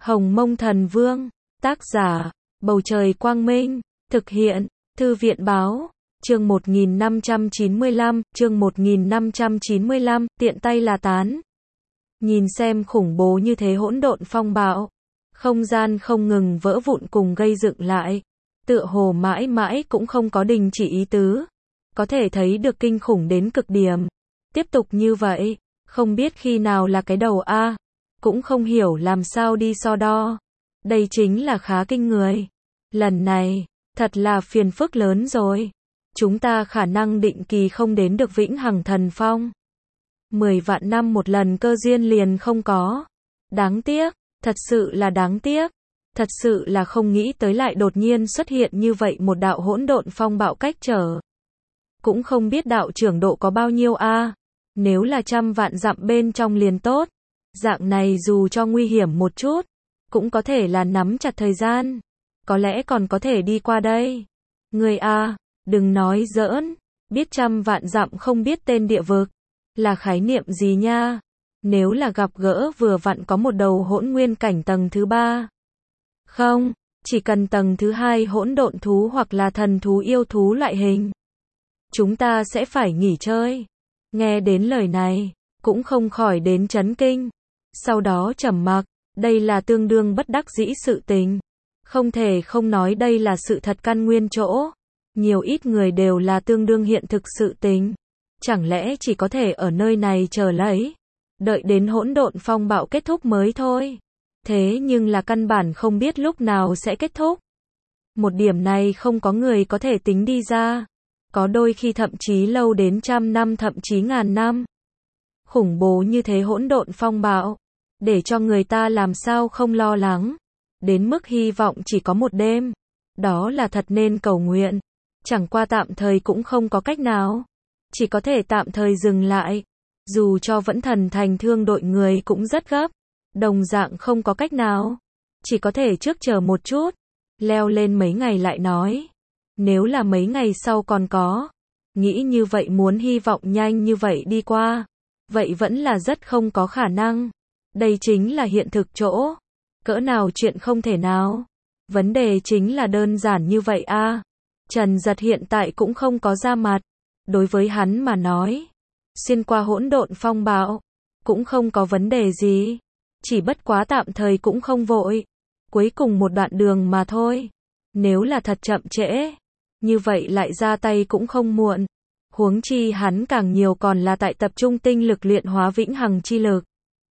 Hồng Mông Thần Vương, tác giả, Bầu Trời Quang Minh, thực hiện, Thư viện Báo, chương 1595, tiện tay là tán. Nhìn xem khủng bố như thế hỗn độn phong bạo, không gian không ngừng vỡ vụn cùng gây dựng lại, tựa hồ mãi mãi cũng không có đình chỉ ý tứ, có thể thấy được kinh khủng đến cực điểm. Tiếp tục như vậy, không biết khi nào là cái đầu a, cũng không hiểu làm sao đi so đo. Đây chính là khá kinh người. Lần này, thật là phiền phức lớn rồi. Chúng ta khả năng định kỳ không đến được vĩnh hằng thần phong. 10 vạn năm một lần cơ duyên liền không có. Đáng tiếc, thật sự là đáng tiếc. Thật sự là không nghĩ tới lại đột nhiên xuất hiện như vậy một đạo hỗn độn phong bạo cách trở. Cũng không biết đạo trưởng độ có bao nhiêu a. Nếu là 100 vạn dặm bên trong liền tốt. Dạng này dù cho nguy hiểm một chút, cũng có thể là nắm chặt thời gian. Có lẽ còn có thể đi qua đây. Người a, đừng nói giỡn, biết 100 vạn dặm không biết tên địa vực, là khái niệm gì nha? Nếu là gặp gỡ vừa vặn có một đầu hỗn nguyên cảnh tầng thứ 3. Không, chỉ cần tầng thứ 2 hỗn độn thú hoặc là thần thú yêu thú loại hình. Chúng ta sẽ phải nghỉ chơi. Nghe đến lời này, cũng không khỏi đến chấn kinh. Sau đó trầm mặc, đây là tương đương bất đắc dĩ sự tình. Không thể không nói đây là sự thật căn nguyên chỗ. Nhiều ít người đều là tương đương hiện thực sự tình. Chẳng lẽ chỉ có thể ở nơi này chờ lấy, đợi đến hỗn độn phong bạo kết thúc mới thôi. Thế nhưng là căn bản không biết lúc nào sẽ kết thúc. Một điểm này không có người có thể tính đi ra. Có đôi khi thậm chí lâu đến 100 năm thậm chí ngàn năm. Khủng bố như thế hỗn độn phong bạo, để cho người ta làm sao không lo lắng. Đến mức hy vọng chỉ có một đêm. Đó là thật nên cầu nguyện. Chẳng qua tạm thời cũng không có cách nào. Chỉ có thể tạm thời dừng lại. Dù cho vẫn thần thành thương đội người cũng rất gấp. Đồng dạng không có cách nào. Chỉ có thể trước chờ một chút. Leo lên mấy ngày lại nói. Nếu là mấy ngày sau còn có. Nghĩ như vậy muốn hy vọng nhanh như vậy đi qua. Vậy vẫn là rất không có khả năng. Đây chính là hiện thực chỗ. Cỡ nào chuyện không thể nào. Vấn đề chính là đơn giản như vậy a. Trần Giật hiện tại cũng không có ra mặt. Đối với hắn mà nói, xuyên qua hỗn độn phong bạo, cũng không có vấn đề gì. Chỉ bất quá tạm thời cũng không vội. Cuối cùng một đoạn đường mà thôi. Nếu là thật chậm trễ, như vậy lại ra tay cũng không muộn. Huống chi hắn càng nhiều còn là tại tập trung tinh lực luyện hóa vĩnh hằng chi lực.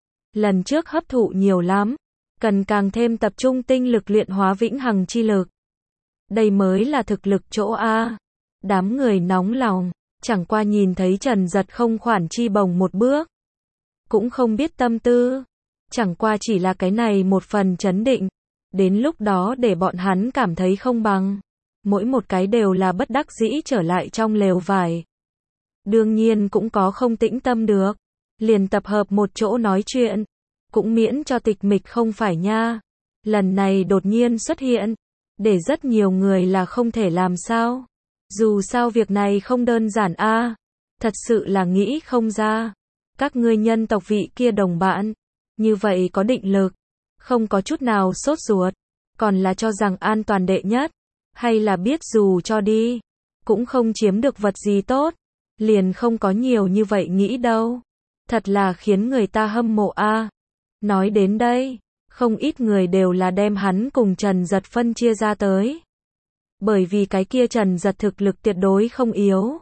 Lần trước hấp thụ nhiều lắm, cần càng thêm tập trung tinh lực luyện hóa vĩnh hằng chi lực. Đây mới là thực lực chỗ a. Đám người nóng lòng, chẳng qua nhìn thấy Trần Giật không khoản chi bồng một bước, cũng không biết tâm tư, chẳng qua chỉ là cái này một phần chấn định, đến lúc đó để bọn hắn cảm thấy không bằng. Mỗi một cái đều là bất đắc dĩ trở lại trong lều vải. Đương nhiên cũng có không tĩnh tâm được, liền tập hợp một chỗ nói chuyện, cũng miễn cho tịch mịch không phải nha. Lần này đột nhiên xuất hiện, để rất nhiều người là không thể làm sao. Dù sao việc này không đơn giản a, thật sự là nghĩ không ra. Các ngươi nhân tộc vị kia đồng bạn, như vậy có định lực, không có chút nào sốt ruột, còn là cho rằng an toàn đệ nhất, hay là biết dù cho đi, cũng không chiếm được vật gì tốt, liền không có nhiều như vậy nghĩ đâu. Thật là khiến người ta hâm mộ a. Nói đến đây, không ít người đều là đem hắn cùng Trần Giật phân chia ra tới. Bởi vì cái kia Trần Giật thực lực tuyệt đối không yếu.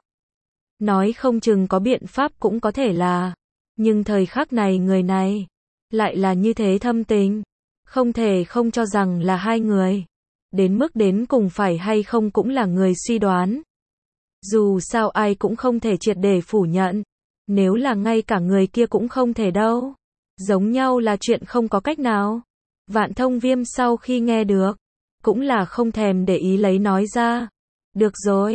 Nói không chừng có biện pháp cũng có thể là. Nhưng thời khắc này người này, lại là như thế thâm tình. Không thể không cho rằng là hai người. Đến mức đến cùng phải hay không cũng là người suy đoán. Dù sao ai cũng không thể triệt để phủ nhận. Nếu là ngay cả người kia cũng không thể đâu. Giống nhau là chuyện không có cách nào. Vạn Thông Viêm sau khi nghe được, cũng là không thèm để ý lấy nói ra. Được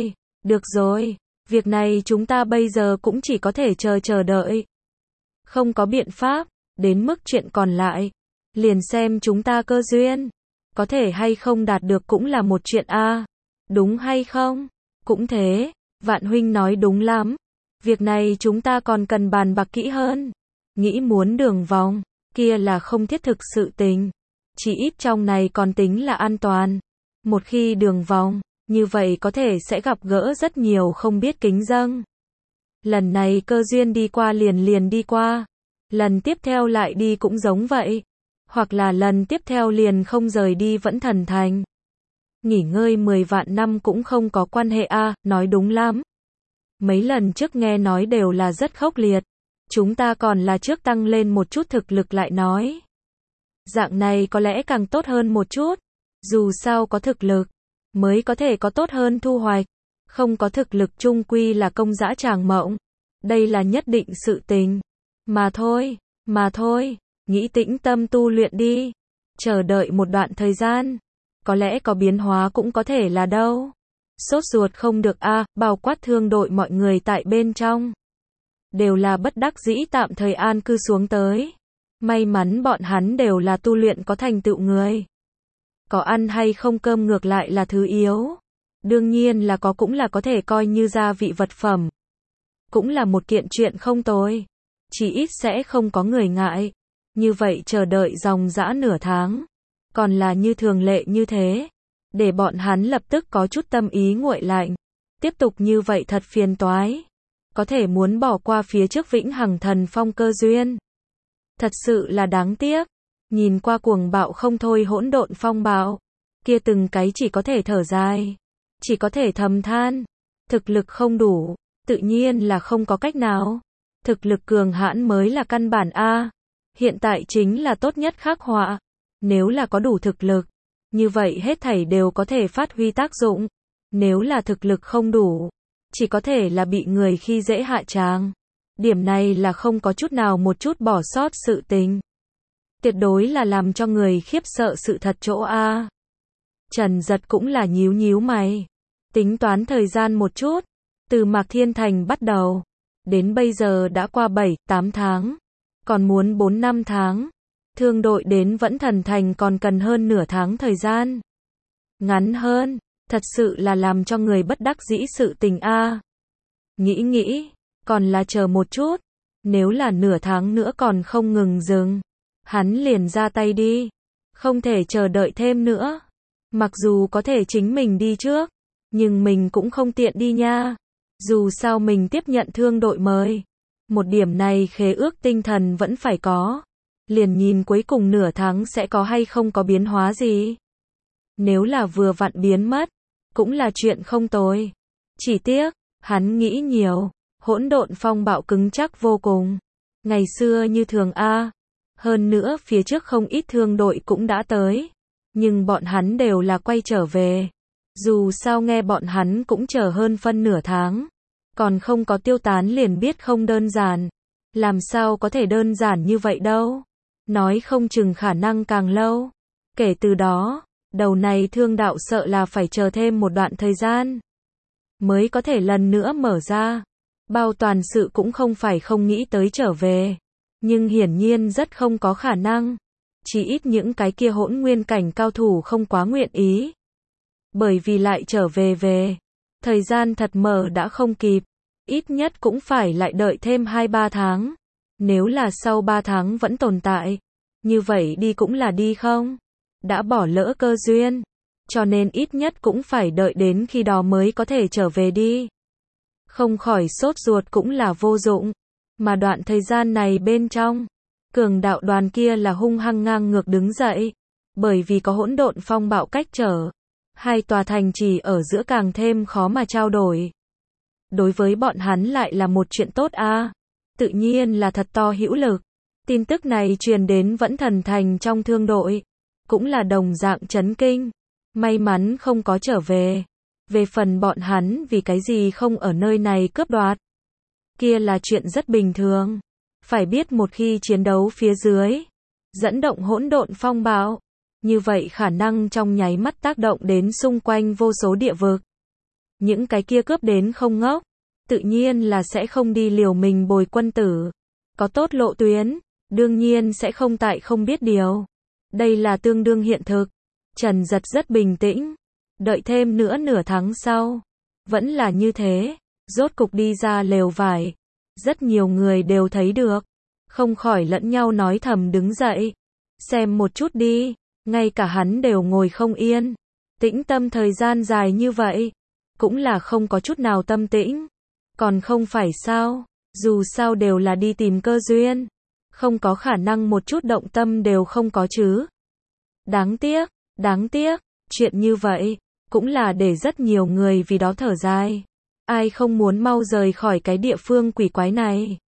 rồi, việc này chúng ta bây giờ cũng chỉ có thể chờ đợi. Không có biện pháp, đến mức chuyện còn lại, liền xem chúng ta cơ duyên. Có thể hay không đạt được cũng là một chuyện a. Đúng hay không? Cũng thế, Vạn huynh nói đúng lắm. Việc này chúng ta còn cần bàn bạc kỹ hơn. Nghĩ muốn đường vòng, kia là không thiết thực sự tình. chỉ ít trong này còn tính là an toàn. Một khi đường vòng, như vậy có thể sẽ gặp gỡ rất nhiều không biết kính dâng. Lần này cơ duyên đi qua liền đi qua. Lần tiếp theo lại đi cũng giống vậy. Hoặc là lần tiếp theo liền không rời đi vẫn thần thành. Nghỉ ngơi 10 vạn năm cũng không có quan hệ a, nói đúng lắm. Mấy lần trước nghe nói đều là rất khốc liệt. Chúng ta còn là trước tăng lên một chút thực lực lại nói. Dạng này có lẽ càng tốt hơn một chút. Dù sao có thực lực, mới có thể có tốt hơn thu hoạch. Không có thực lực chung quy là công dã tràng mộng. Đây là nhất định sự tình. Mà thôi, nghĩ tĩnh tâm tu luyện đi. Chờ đợi một đoạn thời gian. Có lẽ có biến hóa cũng có thể là đâu. Sốt ruột không được a, bao quát thương đội mọi người tại bên trong. Đều là bất đắc dĩ tạm thời an cư xuống tới. May mắn bọn hắn đều là tu luyện có thành tựu người. Có ăn hay không cơm ngược lại là thứ yếu. Đương nhiên là có cũng là có thể coi như gia vị vật phẩm. Cũng là một kiện chuyện không tồi. Chỉ ít sẽ không có người ngại. Như vậy chờ đợi dòng dã nửa tháng. Còn là như thường lệ như thế. Để bọn hắn lập tức có chút tâm ý nguội lạnh. Tiếp tục như vậy thật phiền toái. Có thể muốn bỏ qua phía trước vĩnh hằng thần phong cơ duyên. Thật sự là đáng tiếc. Nhìn qua cuồng bạo không thôi hỗn độn phong bạo. Kia từng cái chỉ có thể thở dài. Chỉ có thể thầm than. Thực lực không đủ. Tự nhiên là không có cách nào. Thực lực cường hãn mới là căn bản a. Hiện tại chính là tốt nhất khắc họa. Nếu là có đủ thực lực, như vậy hết thảy đều có thể phát huy tác dụng. Nếu là thực lực không đủ, chỉ có thể là bị người khi dễ hạ tràng. Điểm này là không có chút nào một chút bỏ sót sự tình. Tuyệt đối là làm cho người khiếp sợ sự thật chỗ a. Trần Giật cũng là nhíu mày. Tính toán thời gian một chút. Từ Mạc Thiên Thành bắt đầu. Đến bây giờ đã qua 7-8 tháng. Còn muốn 4-5 tháng. Thương đội đến vẫn thần thành còn cần hơn nửa tháng thời gian. Ngắn hơn. Thật sự là làm cho người bất đắc dĩ sự tình a. Nghĩ. Còn là chờ một chút. Nếu là nửa tháng nữa còn không ngừng dừng. Hắn liền ra tay đi. Không thể chờ đợi thêm nữa. Mặc dù có thể chính mình đi trước. Nhưng mình cũng không tiện đi nha. Dù sao mình tiếp nhận thương đội mời. Một điểm này khế ước tinh thần vẫn phải có. Liền nhìn cuối cùng nửa tháng sẽ có hay không có biến hóa gì. Nếu là vừa vặn biến mất. Cũng là chuyện không tồi. Chỉ tiếc. Hắn nghĩ nhiều. Hỗn độn phong bạo cứng chắc vô cùng. Ngày xưa như thường a. Hơn nữa phía trước không ít thương đội cũng đã tới. Nhưng bọn hắn đều là quay trở về. Dù sao nghe bọn hắn cũng chờ hơn phân nửa tháng. Còn không có tiêu tán liền biết không đơn giản. Làm sao có thể đơn giản như vậy đâu. Nói không chừng khả năng càng lâu. Kể từ đó, đầu này thương đạo sợ là phải chờ thêm một đoạn thời gian. Mới có thể lần nữa mở ra. Bao toàn sự cũng không phải không nghĩ tới trở về. Nhưng hiển nhiên rất không có khả năng. Chỉ ít những cái kia hỗn nguyên cảnh cao thủ không quá nguyện ý. Bởi vì lại trở về. Thời gian thật mở đã không kịp. Ít nhất cũng phải lại đợi thêm 2-3 tháng. Nếu là sau 3 tháng vẫn tồn tại. Như vậy đi cũng là đi không? Đã bỏ lỡ cơ duyên. Cho nên ít nhất cũng phải đợi đến khi đó mới có thể trở về đi. Không khỏi sốt ruột cũng là vô dụng. Mà đoạn thời gian này bên trong. Cường đạo đoàn kia là hung hăng ngang ngược đứng dậy. Bởi vì có hỗn độn phong bạo cách trở. Hai tòa thành trì ở giữa càng thêm khó mà trao đổi. Đối với bọn hắn lại là một chuyện tốt a. Tự nhiên là thật to hữu lực. Tin tức này truyền đến vẫn thần thành trong thương đội. Cũng là đồng dạng chấn kinh. May mắn không có trở về. Về phần bọn hắn vì cái gì không ở nơi này cướp đoạt. Kia là chuyện rất bình thường. Phải biết một khi chiến đấu phía dưới. Dẫn động hỗn độn phong bạo. Như vậy khả năng trong nháy mắt tác động đến xung quanh vô số địa vực. Những cái kia cướp đến không ngốc. Tự nhiên là sẽ không đi liều mình bồi quân tử. Có tốt lộ tuyến. Đương nhiên sẽ không tại không biết điều. Đây là tương đương hiện thực. Trần Giật rất bình tĩnh. Đợi thêm nữa nửa tháng sau. Vẫn là như thế. Rốt cục đi ra lều vải. Rất nhiều người đều thấy được. Không khỏi lẫn nhau nói thầm đứng dậy. Xem một chút đi. Ngay cả hắn đều ngồi không yên. Tĩnh tâm thời gian dài như vậy, cũng là không có chút nào tâm tĩnh. Còn không phải sao, dù sao đều là đi tìm cơ duyên. Không có khả năng một chút động tâm đều không có chứ. Đáng tiếc, chuyện như vậy, cũng là để rất nhiều người vì đó thở dài. Ai không muốn mau rời khỏi cái địa phương quỷ quái này.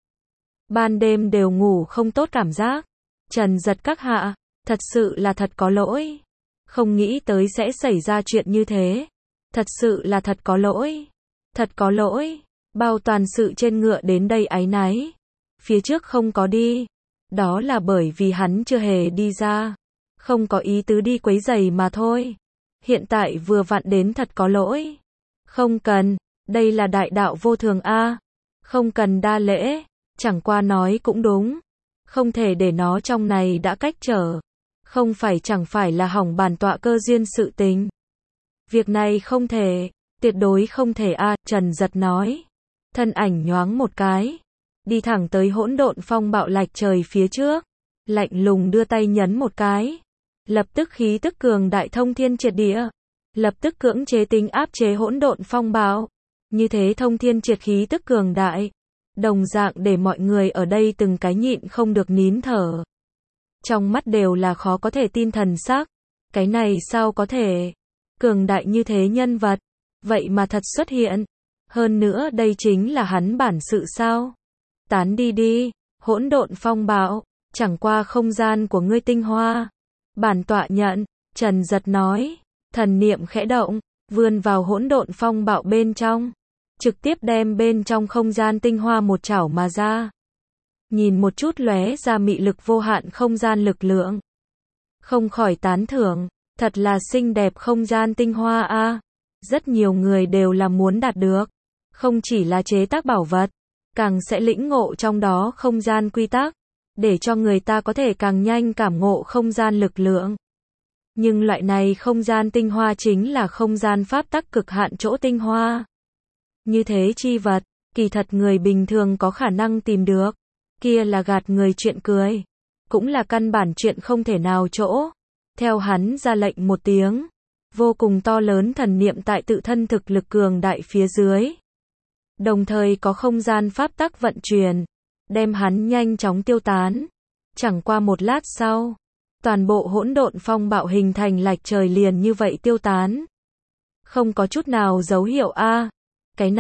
Ban đêm đều ngủ không tốt cảm giác. Trần Giật các hạ, thật sự là thật có lỗi. Không nghĩ tới sẽ xảy ra chuyện như thế. Thật sự là thật có lỗi. Thật có lỗi. Bao toàn sự trên ngựa đến đây áy náy. Phía trước không có đi. Đó là bởi vì hắn chưa hề đi ra. Không có ý tứ đi quấy rầy mà thôi. Hiện tại vừa vặn đến thật có lỗi. Không cần, đây là đại đạo vô thường a. Không cần đa lễ, chẳng qua nói cũng đúng. Không thể để nó trong này đã cách trở. Không phải chẳng phải là hỏng bản tọa cơ duyên sự tình. Việc này không thể, tuyệt đối không thể a, Trần Giật nói. Thân ảnh nhoáng một cái, đi thẳng tới hỗn độn phong bạo lạch trời phía trước, lạnh lùng đưa tay nhấn một cái. Lập tức khí tức cường đại thông thiên triệt địa, lập tức cưỡng chế tính áp chế hỗn độn phong bạo. Như thế thông thiên triệt khí tức cường đại, đồng dạng để mọi người ở đây từng cái nhịn không được nín thở. Trong mắt đều là khó có thể tin thần sắc. Cái này sao có thể? Cường đại như thế nhân vật, vậy mà thật xuất hiện. Hơn nữa đây chính là hắn bản sự sao? Tán đi đi, hỗn độn phong bạo, chẳng qua không gian của ngươi tinh hoa. Bản tọa nhận, Trần Giật nói, thần niệm khẽ động, vươn vào hỗn độn phong bạo bên trong, trực tiếp đem bên trong không gian tinh hoa một chảo mà ra. Nhìn một chút lóe ra mị lực vô hạn không gian lực lượng. Không khỏi tán thưởng, thật là xinh đẹp không gian tinh hoa a. Rất nhiều người đều là muốn đạt được. Không chỉ là chế tác bảo vật, càng sẽ lĩnh ngộ trong đó không gian quy tắc, để cho người ta có thể càng nhanh cảm ngộ không gian lực lượng. Nhưng loại này không gian tinh hoa chính là không gian pháp tắc cực hạn chỗ tinh hoa. Như thế chi vật, kỳ thật người bình thường có khả năng tìm được. Kia là gạt người chuyện cười. Cũng là căn bản chuyện không thể nào chỗ. Theo hắn ra lệnh một tiếng. Vô cùng to lớn thần niệm tại tự thân thực lực cường đại phía dưới. Đồng thời có không gian pháp tắc vận chuyển. Đem hắn nhanh chóng tiêu tán. Chẳng qua một lát sau. Toàn bộ hỗn độn phong bạo hình thành lạch trời liền như vậy tiêu tán. Không có chút nào dấu hiệu a. Cái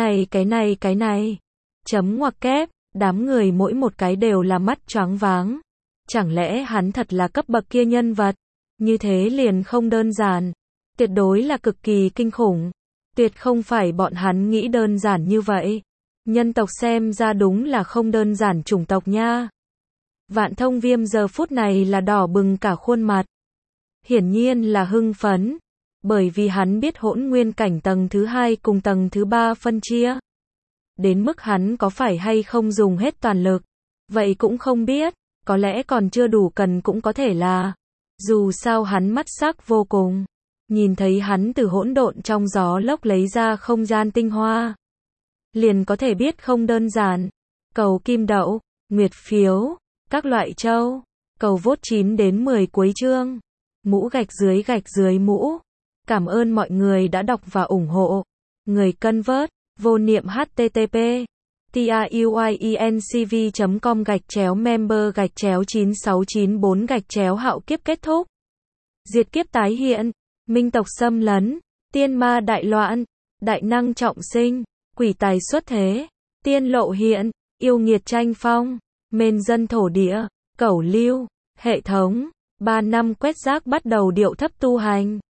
này. Chấm ngoặc kép. Đám người mỗi một cái đều là mắt choáng váng. Chẳng lẽ hắn thật là cấp bậc kia nhân vật? Như thế liền không đơn giản. Tuyệt đối là cực kỳ kinh khủng. Tuyệt không phải bọn hắn nghĩ đơn giản như vậy. Nhân tộc xem ra đúng là không đơn giản chủng tộc nha. Vạn Thông Viêm giờ phút này là đỏ bừng cả khuôn mặt. Hiển nhiên là hưng phấn. Bởi vì hắn biết hỗn nguyên cảnh tầng thứ 2 cùng tầng thứ 3 phân chia. Đến mức hắn có phải hay không dùng hết toàn lực. Vậy cũng không biết. Có lẽ còn chưa đủ cần cũng có thể là. Dù sao hắn mắt sắc vô cùng. Nhìn thấy hắn từ hỗn độn trong gió lốc lấy ra không gian tinh hoa. Liền có thể biết không đơn giản. Cầu kim đậu, nguyệt phiếu, các loại châu. Cầu vote 9 đến 10 cuối chương. Mũ gạch dưới mũ. Cảm ơn mọi người đã đọc và ủng hộ. Người cân vớt, vô niệm http. tiuyecv.com/member/9694 hạo kiếp kết thúc. Diệt kiếp tái hiện. Minh tộc xâm lấn. Tiên ma đại loạn. Đại năng trọng sinh. Quỷ tài xuất thế. Tiên lộ hiện. Yêu nghiệt tranh phong. Mên dân thổ địa. Cẩu lưu. Hệ thống. 3 năm quét rác bắt đầu điệu thấp tu hành.